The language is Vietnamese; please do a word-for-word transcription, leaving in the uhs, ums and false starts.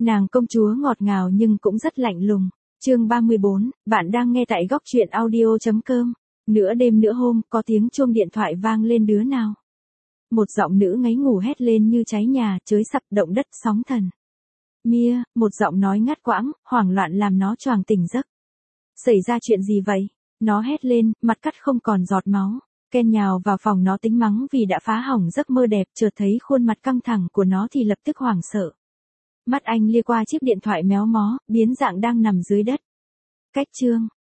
Nàng công chúa ngọt ngào nhưng cũng rất lạnh lùng. Chương ba mươi bốn, bạn đang nghe tại góc truyện audio chấm com. Nửa đêm nửa hôm, có tiếng chuông điện thoại vang lên đứa nào. Một giọng nữ ngáy ngủ hét lên như cháy nhà, chới sập động đất sóng thần. Mia, một giọng nói ngắt quãng, hoảng loạn làm nó choàng tỉnh giấc. Xảy ra chuyện gì vậy? Nó hét lên, mặt cắt không còn giọt máu. Ken nhào vào phòng nó tính mắng vì đã phá hỏng giấc mơ đẹp, chợt thấy khuôn mặt căng thẳng của nó thì lập tức hoảng sợ. Mắt anh lia qua chiếc điện thoại méo mó, biến dạng đang nằm dưới đất. Cách chương,